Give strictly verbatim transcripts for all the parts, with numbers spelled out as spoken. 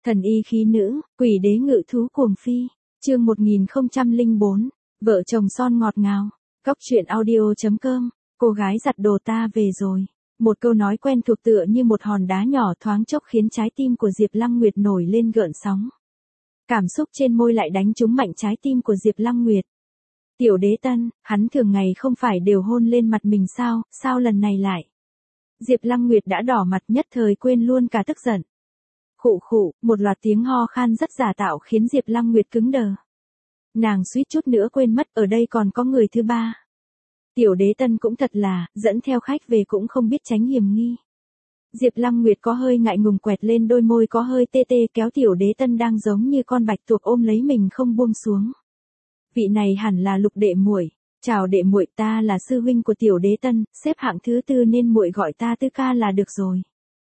Thần y khí nữ, quỷ đế ngự thú cuồng phi. Chương một nghìn không trăm lẻ bốn. Vợ chồng son ngọt ngào. Góc truyện audio chấm com. Cô gái giặt đồ ta về rồi. Một câu nói quen thuộc tựa như một hòn đá nhỏ thoáng chốc khiến trái tim của Diệp Lăng Nguyệt nổi lên gợn sóng. Cảm xúc trên môi lại đánh trúng mạnh trái tim của Diệp Lăng Nguyệt. Tiểu đế tân, hắn thường ngày không phải đều hôn lên mặt mình sao, sao lần này lại? Diệp Lăng Nguyệt đã đỏ mặt nhất thời quên luôn cả tức giận. Khụ khụ, một loạt tiếng ho khan rất giả tạo khiến Diệp Lăng Nguyệt cứng đờ. Nàng suýt chút nữa quên mất ở đây còn có người thứ ba. Tiểu đế tân cũng thật là, dẫn theo khách về cũng không biết tránh hiểm nghi. Diệp Lăng Nguyệt có hơi ngại ngùng quẹt lên đôi môi có hơi tê tê kéo tiểu đế tân đang giống như con bạch tuộc ôm lấy mình không buông xuống. Vị này hẳn là Lục đệ muội. Chào đệ muội, ta là sư huynh của tiểu đế tân, xếp hạng thứ tư nên muội gọi ta Tứ ca là được rồi.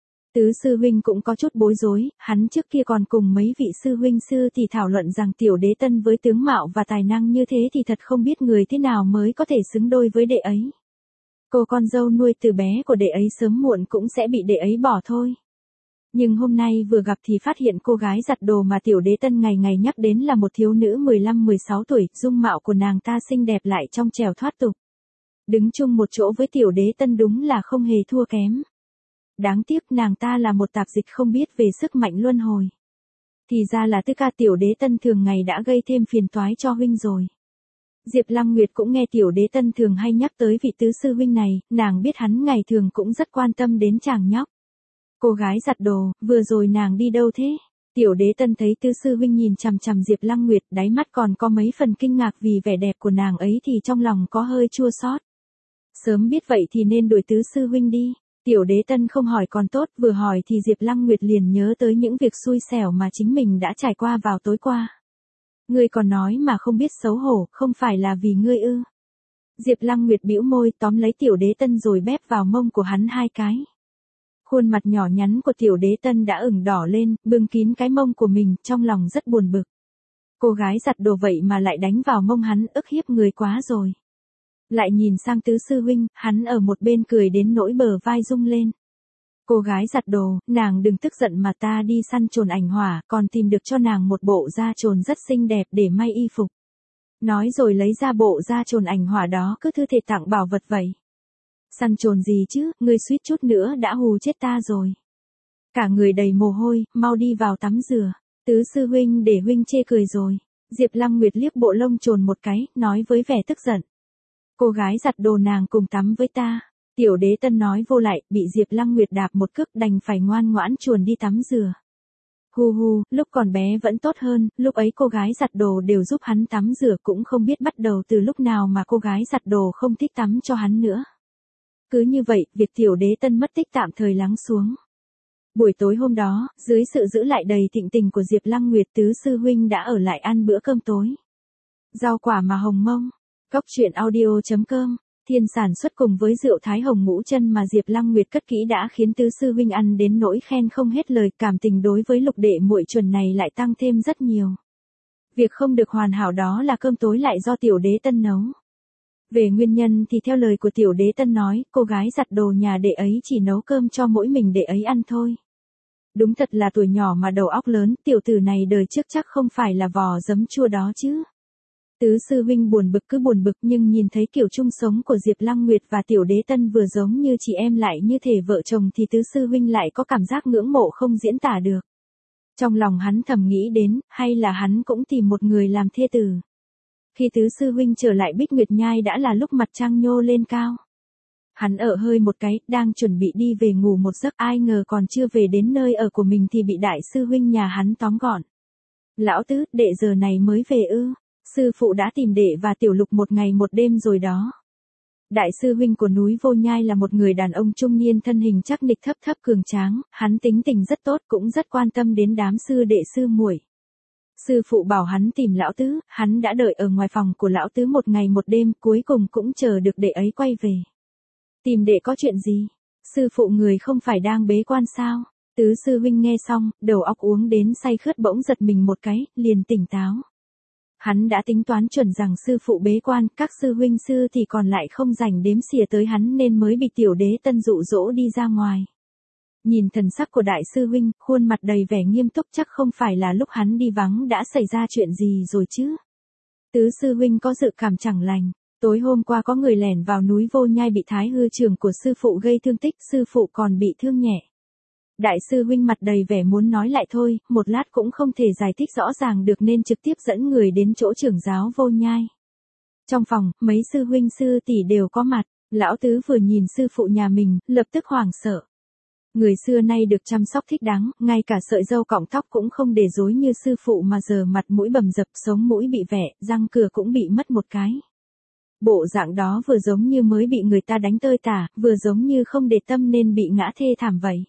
Tứ sư huynh cũng có chút bối rối, hắn trước kia còn cùng mấy vị sư huynh sư thì thảo luận rằng tiểu đế tân với tướng mạo và tài năng như thế thì thật không biết người thế nào mới có thể xứng đôi với đệ ấy. Cô con dâu nuôi từ bé của đệ ấy sớm muộn cũng sẽ bị đệ ấy bỏ thôi. Nhưng hôm nay vừa gặp thì phát hiện cô gái giặt đồ mà tiểu đế tân ngày ngày nhắc đến là một thiếu nữ mười lăm mười sáu tuổi, dung mạo của nàng ta xinh đẹp lại trong trẻo thoát tục. Đứng chung một chỗ với tiểu đế tân đúng là không hề thua kém. Đáng tiếc nàng ta là một tạp dịch không biết về sức mạnh luân hồi. Thì ra là Tứ ca tiểu đế tân thường ngày đã gây thêm phiền toái cho huynh rồi. Diệp Lăng Nguyệt cũng nghe tiểu đế tân thường hay nhắc tới vị tứ sư huynh này, nàng biết hắn ngày thường cũng rất quan tâm đến chàng nhóc. Cô gái giặt đồ, vừa rồi nàng đi đâu thế? Tiểu đế tân thấy tứ sư huynh nhìn chằm chằm Diệp Lăng Nguyệt, đáy mắt còn có mấy phần kinh ngạc vì vẻ đẹp của nàng ấy thì trong lòng có hơi chua xót. Sớm biết vậy thì nên đuổi tứ sư huynh đi. Tiểu đế tân không hỏi còn tốt, vừa hỏi thì Diệp Lăng Nguyệt liền nhớ tới những việc xui xẻo mà chính mình đã trải qua vào tối qua. Ngươi còn nói mà không biết xấu hổ, không phải là vì ngươi ư? Diệp Lăng Nguyệt bĩu môi tóm lấy tiểu đế tân rồi bép vào mông của hắn hai cái. Khuôn mặt nhỏ nhắn của tiểu đế tân đã ửng đỏ lên, bưng kín cái mông của mình, trong lòng rất buồn bực. Cô gái giặt đồ vậy mà lại đánh vào mông hắn, ức hiếp người quá rồi. Lại nhìn sang tứ sư huynh, hắn ở một bên cười đến nỗi bờ vai rung lên. Cô gái giặt đồ, nàng đừng tức giận mà ta đi săn trồn ảnh hỏa, còn tìm được cho nàng một bộ da trồn rất xinh đẹp để may y phục. Nói rồi lấy ra bộ da trồn ảnh hỏa đó cứ thư thể tặng bảo vật vậy. Săn trồn gì chứ, ngươi suýt chút nữa đã hù chết ta rồi. Cả người đầy mồ hôi, mau đi vào tắm rửa. Tứ sư huynh để huynh chê cười rồi. Diệp Lăng Nguyệt liếc bộ lông trồn một cái, nói với vẻ tức giận. Cô gái giặt đồ nàng cùng tắm với ta. Tiểu đế tân nói vô lại, bị Diệp Lăng Nguyệt đạp một cước đành phải ngoan ngoãn chuồn đi tắm rửa. Hu hu, lúc còn bé vẫn tốt hơn, lúc ấy cô gái giặt đồ đều giúp hắn tắm rửa cũng không biết bắt đầu từ lúc nào mà cô gái giặt đồ không thích tắm cho hắn nữa. Cứ như vậy, việc tiểu đế tân mất tích tạm thời lắng xuống. Buổi tối hôm đó, dưới sự giữ lại đầy thịnh tình của Diệp Lăng Nguyệt, tứ sư huynh đã ở lại ăn bữa cơm tối. Rau quả mà hồng mông. Góc truyện audio chấm com. Thiên sản xuất cùng với rượu Thái Hồng ngũ chân mà Diệp Lăng Nguyệt cất kỹ đã khiến tứ sư huynh ăn đến nỗi khen không hết lời, cảm tình đối với Lục đệ muội chuẩn này lại tăng thêm rất nhiều. Việc không được hoàn hảo đó là cơm tối lại do tiểu đế tân nấu. Về nguyên nhân thì theo lời của tiểu đế tân nói, cô gái giặt đồ nhà đệ ấy chỉ nấu cơm cho mỗi mình đệ ấy ăn thôi. Đúng thật là tuổi nhỏ mà đầu óc lớn, tiểu tử này đời trước chắc không phải là vò giấm chua đó chứ. Tứ sư huynh buồn bực cứ buồn bực nhưng nhìn thấy kiểu chung sống của Diệp Lăng Nguyệt và tiểu đế tân vừa giống như chị em lại như thể vợ chồng thì tứ sư huynh lại có cảm giác ngưỡng mộ không diễn tả được. Trong lòng hắn thầm nghĩ đến, hay là hắn cũng tìm một người làm thê tử. Khi tứ sư huynh trở lại Bích Nguyệt Nhai đã là lúc mặt trăng nhô lên cao. Hắn ở hơi một cái, đang chuẩn bị đi về ngủ một giấc, ai ngờ còn chưa về đến nơi ở của mình thì bị đại sư huynh nhà hắn tóm gọn. Lão tứ, đệ giờ này mới về ư? Sư phụ đã tìm đệ và tiểu lục một ngày một đêm rồi đó. Đại sư huynh của núi Vô Nhai là một người đàn ông trung niên thân hình chắc nịch thấp thấp cường tráng, hắn tính tình rất tốt cũng rất quan tâm đến đám sư đệ sư muội. Sư phụ bảo hắn tìm lão tứ, hắn đã đợi ở ngoài phòng của lão tứ một ngày một đêm, cuối cùng cũng chờ được đệ ấy quay về. Tìm đệ có chuyện gì? Sư phụ người không phải đang bế quan sao? Tứ sư huynh nghe xong, đầu óc uống đến say khướt bỗng giật mình một cái, liền tỉnh táo. Hắn đã tính toán chuẩn rằng sư phụ bế quan, các sư huynh sư thì còn lại không rảnh đếm xỉa tới hắn nên mới bị tiểu đế tân dụ dỗ đi ra ngoài. Nhìn thần sắc của đại sư huynh, khuôn mặt đầy vẻ nghiêm túc, chắc không phải là lúc hắn đi vắng đã xảy ra chuyện gì rồi chứ. Tứ sư huynh có dự cảm chẳng lành. Tối hôm qua có người lẻn vào núi Vô Nhai bị thái hư trưởng của sư phụ gây thương tích, sư phụ còn bị thương nhẹ. Đại sư huynh mặt đầy vẻ muốn nói lại thôi, một lát cũng không thể giải thích rõ ràng được nên trực tiếp dẫn người đến chỗ trưởng giáo Vô Nhai. Trong phòng, mấy sư huynh sư tỷ đều có mặt, lão tứ vừa nhìn sư phụ nhà mình, lập tức hoảng sợ. Người xưa nay được chăm sóc thích đáng, ngay cả sợi râu cọng tóc cũng không để rối như sư phụ mà giờ mặt mũi bầm dập, sống mũi bị vẻ, răng cửa cũng bị mất một cái. Bộ dạng đó vừa giống như mới bị người ta đánh tơi tả, vừa giống như không để tâm nên bị ngã thê thảm vậy.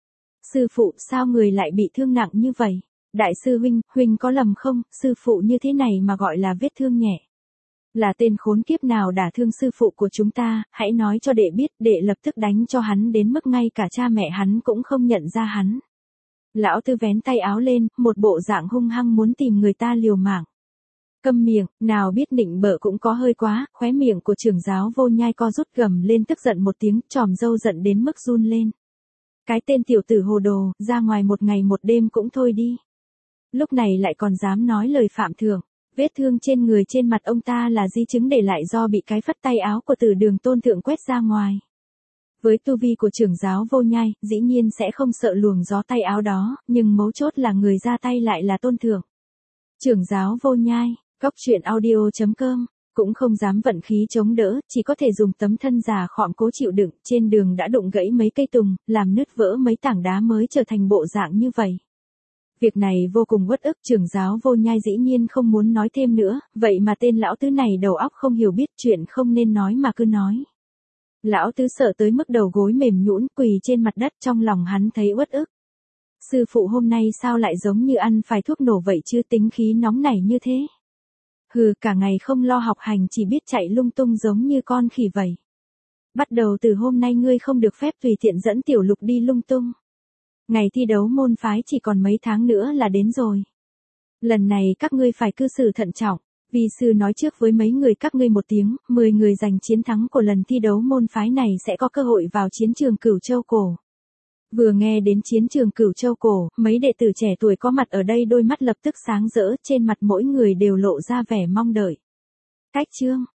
Sư phụ, sao người lại bị thương nặng như vậy? Đại sư huynh, huynh có lầm không, sư phụ như thế này mà gọi là vết thương nhẹ. Là tên khốn kiếp nào đả thương sư phụ của chúng ta, hãy nói cho đệ biết, đệ lập tức đánh cho hắn đến mức ngay cả cha mẹ hắn cũng không nhận ra hắn. Lão Tư vén tay áo lên, một bộ dạng hung hăng muốn tìm người ta liều mạng. Câm miệng, nào biết nịnh bợ cũng có hơi quá, khóe miệng của trưởng giáo Vô Nhai co rút gầm lên tức giận một tiếng, tròm râu giận đến mức run lên. Cái tên tiểu tử hồ đồ, ra ngoài một ngày một đêm cũng thôi đi. Lúc này lại còn dám nói lời phạm thượng. Vết thương trên người trên mặt ông ta là di chứng để lại do bị cái phất tay áo của Tử Đường Tôn thượng quét ra ngoài. Với tu vi của trưởng giáo Vô Nhai, dĩ nhiên sẽ không sợ luồng gió tay áo đó, nhưng mấu chốt là người ra tay lại là Tôn thượng. Trưởng giáo Vô Nhai, Cóc Truyện Audio chấm com, cũng không dám vận khí chống đỡ, chỉ có thể dùng tấm thân già khọm cố chịu đựng, trên đường đã đụng gãy mấy cây tùng, làm nứt vỡ mấy tảng đá mới trở thành bộ dạng như vậy. Việc này vô cùng uất ức, trưởng giáo Vô Nhai dĩ nhiên không muốn nói thêm nữa, vậy mà tên lão tứ này đầu óc không hiểu biết chuyện không nên nói mà cứ nói. Lão tứ sợ tới mức đầu gối mềm nhũn quỳ trên mặt đất, trong lòng hắn thấy uất ức. Sư phụ hôm nay sao lại giống như ăn phải thuốc nổ vậy chứ, tính khí nóng nảy như thế. Hừ, cả ngày không lo học hành chỉ biết chạy lung tung giống như con khỉ vậy. Bắt đầu từ hôm nay ngươi không được phép tùy tiện dẫn tiểu lục đi lung tung. Ngày thi đấu môn phái chỉ còn mấy tháng nữa là đến rồi. Lần này các ngươi phải cư xử thận trọng, vì sư nói trước với mấy người các ngươi một tiếng, mười người giành chiến thắng của lần thi đấu môn phái này sẽ có cơ hội vào chiến trường Cửu Châu Cổ. Vừa nghe đến chiến trường Cửu Châu Cổ, mấy đệ tử trẻ tuổi có mặt ở đây đôi mắt lập tức sáng rỡ, trên mặt mỗi người đều lộ ra vẻ mong đợi. Cách chương